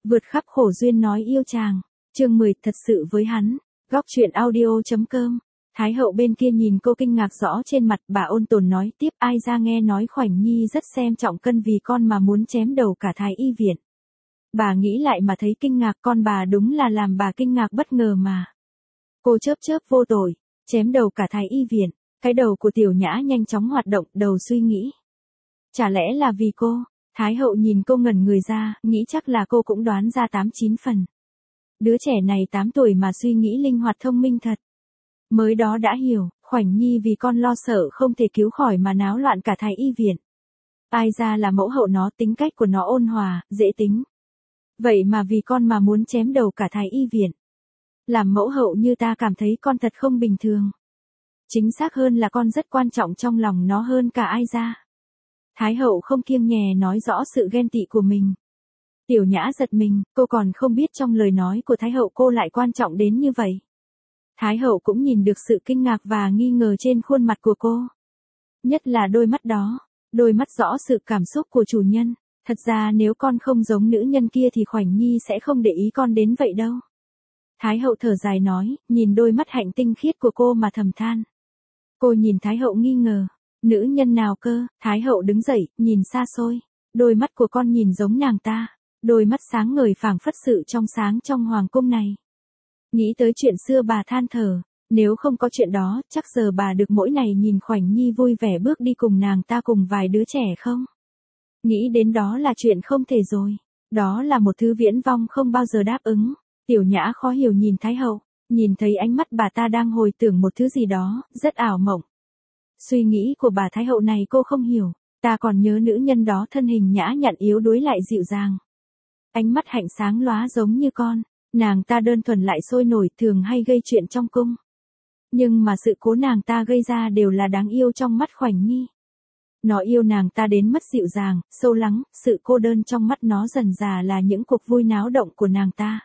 Vượt khắp khổ duyên nói yêu chàng. Chương 10 thật sự với hắn. Góc truyện audio.com. Thái hậu bên kia nhìn cô kinh ngạc rõ trên mặt, bà ôn tồn nói tiếp, ai ra nghe nói Khoảnh Nhi rất xem trọng cân vì con mà muốn chém đầu cả Thái y viện. Bà nghĩ lại mà thấy kinh ngạc, con bà đúng là làm bà kinh ngạc bất ngờ mà. Cô chớp chớp vô tội, chém đầu cả Thái y viện, cái đầu của Tiểu Nhã nhanh chóng hoạt động, đầu suy nghĩ. Chả lẽ là vì cô? Thái hậu nhìn cô ngẩn người ra, nghĩ chắc là cô cũng đoán ra 8-9 phần. Đứa trẻ này 8 tuổi mà suy nghĩ linh hoạt thông minh thật. Mới đó đã hiểu, Khoảnh Nhi vì con lo sợ không thể cứu khỏi mà náo loạn cả Thái y viện. Ai ra là mẫu hậu nó, tính cách của nó ôn hòa, dễ tính. Vậy mà vì con mà muốn chém đầu cả Thái y viện. Làm mẫu hậu như ta cảm thấy con thật không bình thường. Chính xác hơn là con rất quan trọng trong lòng nó hơn cả ai ra. Thái hậu không kiêng nhè nói rõ sự ghen tị của mình. Tiểu Nhã giật mình, cô còn không biết trong lời nói của Thái hậu cô lại quan trọng đến như vậy. Thái hậu cũng nhìn được sự kinh ngạc và nghi ngờ trên khuôn mặt của cô. Nhất là đôi mắt đó, đôi mắt rõ sự cảm xúc của chủ nhân. Thật ra nếu con không giống nữ nhân kia thì Khoảnh Nhi sẽ không để ý con đến vậy đâu. Thái hậu thở dài nói, nhìn đôi mắt hạnh tinh khiết của cô mà thầm than. Cô nhìn Thái hậu nghi ngờ, nữ nhân nào cơ? Thái hậu đứng dậy, nhìn xa xôi. Đôi mắt của con nhìn giống nàng ta, đôi mắt sáng ngời phảng phất sự trong sáng trong hoàng cung này. Nghĩ tới chuyện xưa bà than thở, nếu không có chuyện đó, chắc giờ bà được mỗi ngày nhìn Khoảnh Nhi vui vẻ bước đi cùng nàng ta cùng vài đứa trẻ không? Nghĩ đến đó là chuyện không thể rồi, đó là một thứ viễn vong không bao giờ đáp ứng. Tiểu Nhã khó hiểu nhìn Thái hậu, nhìn thấy ánh mắt bà ta đang hồi tưởng một thứ gì đó, rất ảo mộng. Suy nghĩ của bà Thái hậu này cô không hiểu, ta còn nhớ nữ nhân đó thân hình nhã nhặn yếu đuối lại dịu dàng. Ánh mắt hạnh sáng lóa giống như con, nàng ta đơn thuần lại sôi nổi, thường hay gây chuyện trong cung. Nhưng mà sự cố nàng ta gây ra đều là đáng yêu trong mắt Khoảnh Nhi. Nó yêu nàng ta đến mất dịu dàng, sâu lắng, sự cô đơn trong mắt nó dần dà là những cuộc vui náo động của nàng ta.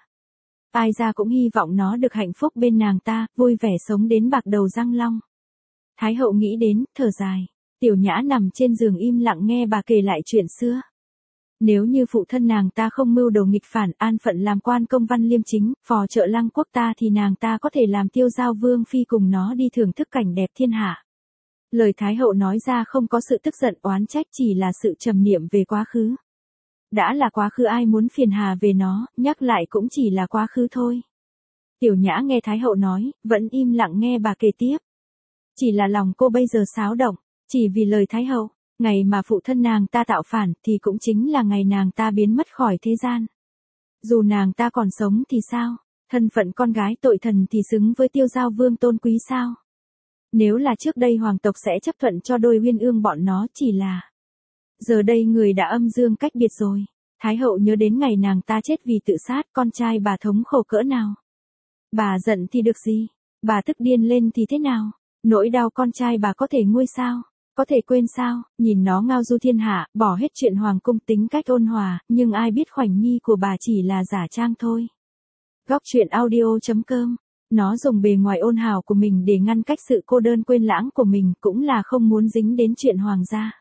Ai ra cũng hy vọng nó được hạnh phúc bên nàng ta, vui vẻ sống đến bạc đầu răng long. Thái hậu nghĩ đến, thở dài. Tiểu Nhã nằm trên giường im lặng nghe bà kể lại chuyện xưa. Nếu như phụ thân nàng ta không mưu đồ nghịch phản, an phận làm quan công văn liêm chính, phò trợ lăng quốc ta thì nàng ta có thể làm tiêu giao vương phi cùng nó đi thưởng thức cảnh đẹp thiên hạ. Lời Thái hậu nói ra không có sự tức giận oán trách, chỉ là sự trầm niệm về quá khứ. Đã là quá khứ ai muốn phiền hà về nó, nhắc lại cũng chỉ là quá khứ thôi. Tiểu Nhã nghe Thái hậu nói, vẫn im lặng nghe bà kể tiếp. Chỉ là lòng cô bây giờ xáo động, chỉ vì lời Thái hậu, ngày mà phụ thân nàng ta tạo phản thì cũng chính là ngày nàng ta biến mất khỏi thế gian. Dù nàng ta còn sống thì sao, thân phận con gái tội thần thì xứng với tiêu giao vương tôn quý sao? Nếu là trước đây hoàng tộc sẽ chấp thuận cho đôi uyên ương bọn nó, chỉ là giờ đây người đã âm dương cách biệt rồi. Thái hậu nhớ đến ngày nàng ta chết vì tự sát, con trai bà thống khổ cỡ nào. Bà giận thì được gì, bà tức điên lên thì thế nào? Nỗi đau con trai bà có thể nguôi sao? Có thể quên sao? Nhìn nó ngao du thiên hạ, bỏ hết chuyện hoàng cung, tính cách ôn hòa, nhưng ai biết Khoảnh Nhi của bà chỉ là giả trang thôi. Góc truyện audio.com. Nó dùng bề ngoài ôn hào của mình để ngăn cách sự cô đơn quên lãng của mình, cũng là không muốn dính đến chuyện hoàng gia.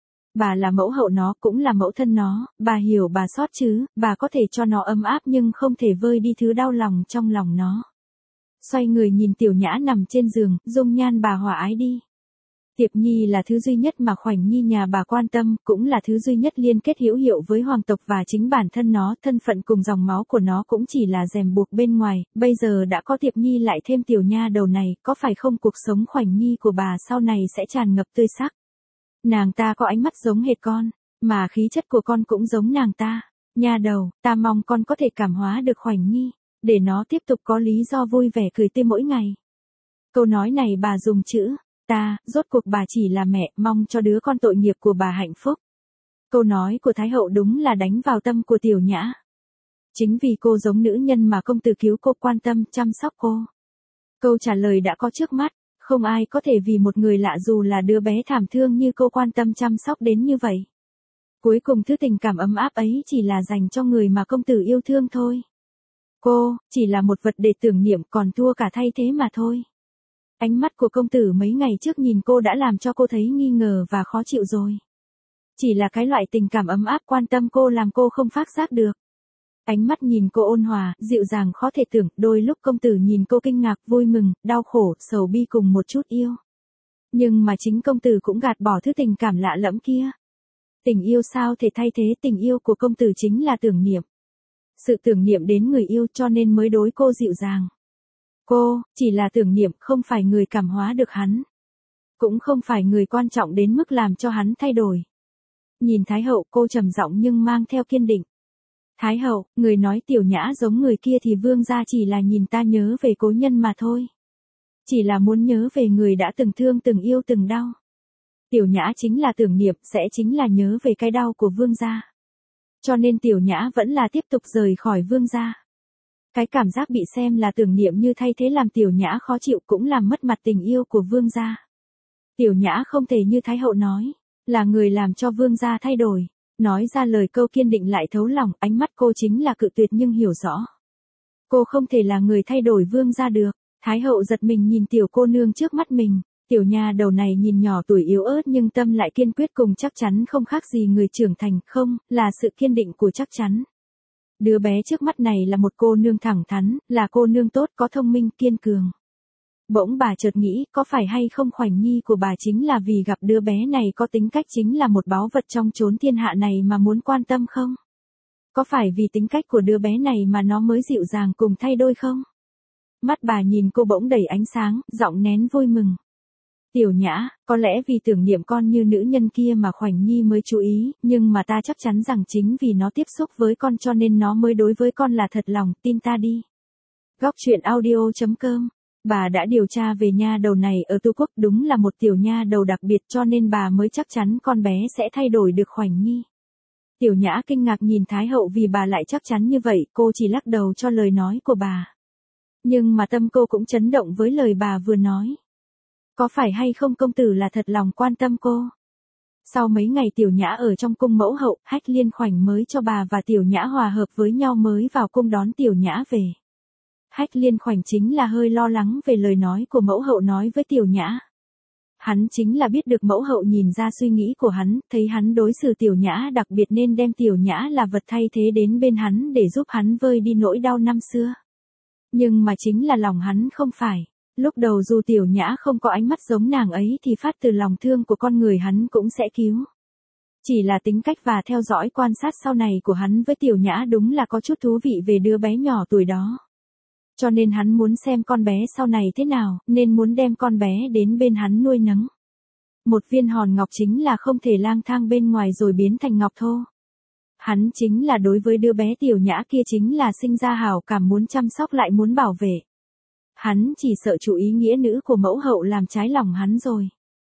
Bà là mẫu hậu nó, cũng là mẫu thân nó, bà hiểu bà xót chứ, bà có thể cho nó ấm áp nhưng không thể vơi đi thứ đau lòng trong lòng nó. Xoay người nhìn Tiểu Nhã nằm trên giường, dung nhan bà hòa ái đi. Tiệp Nhi là thứ duy nhất mà Khoảnh Nhi nhà bà quan tâm, cũng là thứ duy nhất liên kết hữu hiệu với hoàng tộc và chính bản thân nó, thân phận cùng dòng máu của nó cũng chỉ là rèm buộc bên ngoài, bây giờ đã có Tiệp Nhi lại thêm tiểu nha đầu này, có phải không cuộc sống Khoảnh Nhi của bà sau này sẽ tràn ngập tươi sắc. Nàng ta có ánh mắt giống hệt con, mà khí chất của con cũng giống nàng ta. Nha đầu, ta mong con có thể cảm hóa được Khoảnh Nhi, để nó tiếp tục có lý do vui vẻ cười tươi mỗi ngày. Câu nói này bà dùng chữ ta, rốt cuộc bà chỉ là mẹ, mong cho đứa con tội nghiệp của bà hạnh phúc. Câu nói của Thái hậu đúng là đánh vào tâm của Tiểu Nhã. Chính vì cô giống nữ nhân mà công tử cứu cô, quan tâm, chăm sóc cô. Câu trả lời đã có trước mắt, không ai có thể vì một người lạ dù là đứa bé thảm thương như cô quan tâm chăm sóc đến như vậy. Cuối cùng thứ tình cảm ấm áp ấy chỉ là dành cho người mà công tử yêu thương thôi. Cô, chỉ là một vật để tưởng niệm, còn thua cả thay thế mà thôi. Ánh mắt của công tử mấy ngày trước nhìn cô đã làm cho cô thấy nghi ngờ và khó chịu rồi. Chỉ là cái loại tình cảm ấm áp quan tâm cô làm cô không phát giác được. Ánh mắt nhìn cô ôn hòa, dịu dàng khó thể tưởng, đôi lúc công tử nhìn cô kinh ngạc, vui mừng, đau khổ, sầu bi cùng một chút yêu. Nhưng mà chính công tử cũng gạt bỏ thứ tình cảm lạ lẫm kia. Tình yêu sao thể thay thế, tình yêu của công tử chính là tưởng niệm. Sự tưởng niệm đến người yêu cho nên mới đối cô dịu dàng. Cô, chỉ là tưởng niệm, không phải người cảm hóa được hắn. Cũng không phải người quan trọng đến mức làm cho hắn thay đổi. Nhìn Thái hậu, cô trầm giọng nhưng mang theo kiên định. Thái hậu, người nói Tiểu Nhã giống người kia thì vương gia chỉ là nhìn ta nhớ về cố nhân mà thôi. Chỉ là muốn nhớ về người đã từng thương từng yêu từng đau. Tiểu Nhã chính là tưởng niệm, sẽ chính là nhớ về cái đau của vương gia. Cho nên Tiểu Nhã vẫn là tiếp tục rời khỏi vương gia. Cái cảm giác bị xem là tưởng niệm như thay thế làm Tiểu Nhã khó chịu, cũng làm mất mặt tình yêu của vương gia. Tiểu Nhã không thể như Thái hậu nói, là người làm cho vương gia thay đổi. Nói ra lời câu kiên định lại thấu lòng, ánh mắt cô chính là cự tuyệt nhưng hiểu rõ. Cô không thể là người thay đổi vương gia được. Thái hậu giật mình nhìn tiểu cô nương trước mắt mình. Tiểu nha đầu này nhìn nhỏ tuổi yếu ớt nhưng tâm lại kiên quyết cùng chắc chắn, không khác gì người trưởng thành, không, là sự kiên định của chắc chắn. Đứa bé trước mắt này là một cô nương thẳng thắn, là cô nương tốt, có thông minh, kiên cường. Bỗng bà chợt nghĩ, có phải hay không Khoảnh Nhi của bà chính là vì gặp đứa bé này có tính cách chính là một báu vật trong chốn thiên hạ này mà muốn quan tâm không? Có phải vì tính cách của đứa bé này mà nó mới dịu dàng cùng thay đôi không? Mắt bà nhìn cô bỗng đầy ánh sáng, giọng nén vui mừng. Tiểu Nhã, có lẽ vì tưởng niệm con như nữ nhân kia mà Khoảnh Nhi mới chú ý, nhưng mà ta chắc chắn rằng chính vì nó tiếp xúc với con cho nên nó mới đối với con là thật lòng, tin ta đi. Góc truyện audio.com. Bà đã điều tra về nha đầu này ở Tu Quốc, đúng là một tiểu nha đầu đặc biệt cho nên bà mới chắc chắn con bé sẽ thay đổi được Khoảnh Nhi. Tiểu Nhã kinh ngạc nhìn Thái hậu vì bà lại chắc chắn như vậy, cô chỉ lắc đầu cho lời nói của bà. Nhưng mà tâm cô cũng chấn động với lời bà vừa nói. Có phải hay không công tử là thật lòng quan tâm cô? Sau mấy ngày Tiểu Nhã ở trong cung mẫu hậu, Hách Liên Khoảnh mới cho bà và Tiểu Nhã hòa hợp với nhau mới vào cung đón Tiểu Nhã về. Hách Liên Khoảnh chính là hơi lo lắng về lời nói của mẫu hậu nói với Tiểu Nhã. Hắn chính là biết được mẫu hậu nhìn ra suy nghĩ của hắn, thấy hắn đối xử Tiểu Nhã đặc biệt nên đem Tiểu Nhã là vật thay thế đến bên hắn để giúp hắn vơi đi nỗi đau năm xưa. Nhưng mà chính là lòng hắn không phải. Lúc đầu dù Tiểu Nhã không có ánh mắt giống nàng ấy thì phát từ lòng thương của con người hắn cũng sẽ cứu. Chỉ là tính cách và theo dõi quan sát sau này của hắn với Tiểu Nhã đúng là có chút thú vị về đứa bé nhỏ tuổi đó. Cho nên hắn muốn xem con bé sau này thế nào, nên muốn đem con bé đến bên hắn nuôi nấng. Một viên hòn ngọc chính là không thể lang thang bên ngoài rồi biến thành ngọc thô. Hắn chính là đối với đứa bé Tiểu Nhã kia chính là sinh ra hảo cảm, muốn chăm sóc lại muốn bảo vệ. Hắn chỉ sợ chủ ý nghĩa nữ của mẫu hậu làm trái lòng hắn rồi.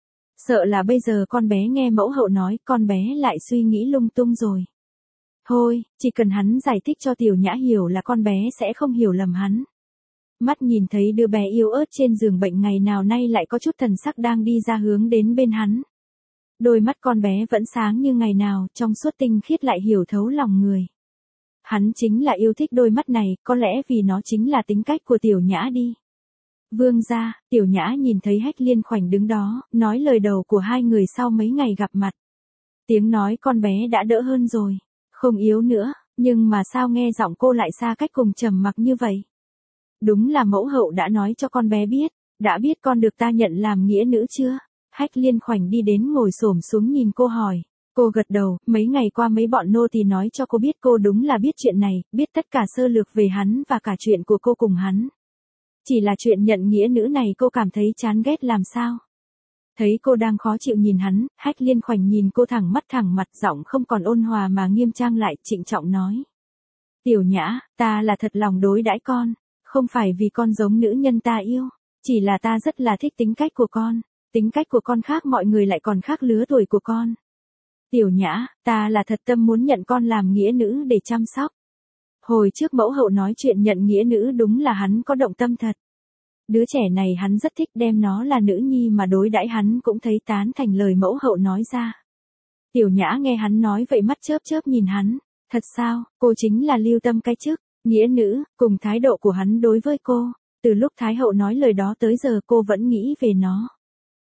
Sợ là bây giờ con bé nghe mẫu hậu nói, con bé lại suy nghĩ lung tung rồi. Thôi, chỉ cần hắn giải thích cho Tiểu Nhã hiểu là con bé sẽ không hiểu lầm hắn. Mắt nhìn thấy đứa bé yếu ớt trên giường bệnh ngày nào nay lại có chút thần sắc đang đi ra hướng đến bên hắn. Đôi mắt con bé vẫn sáng như ngày nào, trong suốt tinh khiết lại hiểu thấu lòng người. Hắn chính là yêu thích đôi mắt này, có lẽ vì nó chính là tính cách của Tiểu Nhã đi. Vương gia, Tiểu Nhã nhìn thấy Hách Liên Khoảnh đứng đó, nói lời đầu của hai người sau mấy ngày gặp mặt. Tiếng nói con bé đã đỡ hơn rồi, không yếu nữa, nhưng mà sao nghe giọng cô lại xa cách cùng trầm mặc như vậy? Đúng là mẫu hậu đã nói cho con bé biết, đã biết con được ta nhận làm nghĩa nữ chưa? Hách Liên Khoảnh đi đến ngồi xổm xuống nhìn cô hỏi. Cô gật đầu, mấy ngày qua mấy bọn nô tỳ nói cho cô biết cô đúng là biết chuyện này, biết tất cả sơ lược về hắn và cả chuyện của cô cùng hắn. Chỉ là chuyện nhận nghĩa nữ này cô cảm thấy chán ghét làm sao? Thấy cô đang khó chịu nhìn hắn, Hách Liên Khoảnh nhìn cô thẳng mặt, giọng không còn ôn hòa mà nghiêm trang lại, trịnh trọng nói. Tiểu Nhã, ta là thật lòng đối đãi con, không phải vì con giống nữ nhân ta yêu, chỉ là ta rất là thích tính cách của con, tính cách của con khác mọi người lại còn khác lứa tuổi của con. Tiểu Nhã, ta là thật tâm muốn nhận con làm nghĩa nữ để chăm sóc. Hồi trước mẫu hậu nói chuyện nhận nghĩa nữ đúng là hắn có động tâm thật. Đứa trẻ này hắn rất thích, đem nó là nữ nhi mà đối đãi hắn cũng thấy tán thành lời mẫu hậu nói ra. Tiểu Nhã nghe hắn nói vậy mắt chớp chớp nhìn hắn, thật sao, cô chính là lưu tâm cái chức, nghĩa nữ, cùng thái độ của hắn đối với cô, từ lúc Thái hậu nói lời đó tới giờ cô vẫn nghĩ về nó.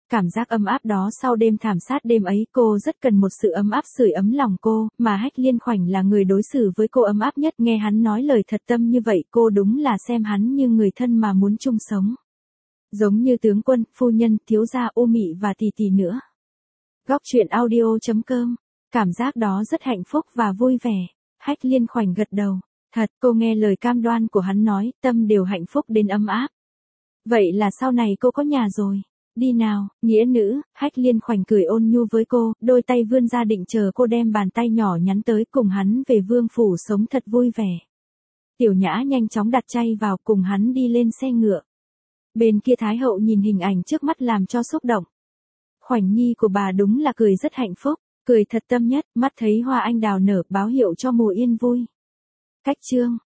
Cảm giác ấm áp đó sau đêm thảm sát đêm ấy cô rất cần một sự ấm áp sưởi ấm lòng cô, mà Hách Liên Khoảnh là người đối xử với cô ấm áp nhất. Nghe hắn nói lời thật tâm như vậy cô đúng là xem hắn như người thân mà muốn chung sống. Giống như tướng quân, phu nhân, thiếu gia, ô mị và tỷ tỷ nữa. Góc truyện audio.com. Cảm giác đó rất hạnh phúc và vui vẻ. Hách Liên Khoảnh gật đầu. Thật, cô nghe lời cam đoan của hắn nói, tâm đều hạnh phúc đến ấm áp. Vậy là sau này cô có nhà rồi. Đi nào, nghĩa nữ. Hách Liên Khoảnh cười ôn nhu với cô, đôi tay vươn ra định chờ cô đem bàn tay nhỏ nhắn tới cùng hắn về vương phủ sống thật vui vẻ. Tiểu Nhã nhanh chóng đặt chay vào cùng hắn đi lên xe ngựa. Bên kia Thái hậu nhìn hình ảnh trước mắt làm cho xúc động. Khoảnh nhi của bà đúng là cười rất hạnh phúc, cười thật tâm nhất, mắt thấy hoa anh đào nở báo hiệu cho mùa yên vui. Cách chương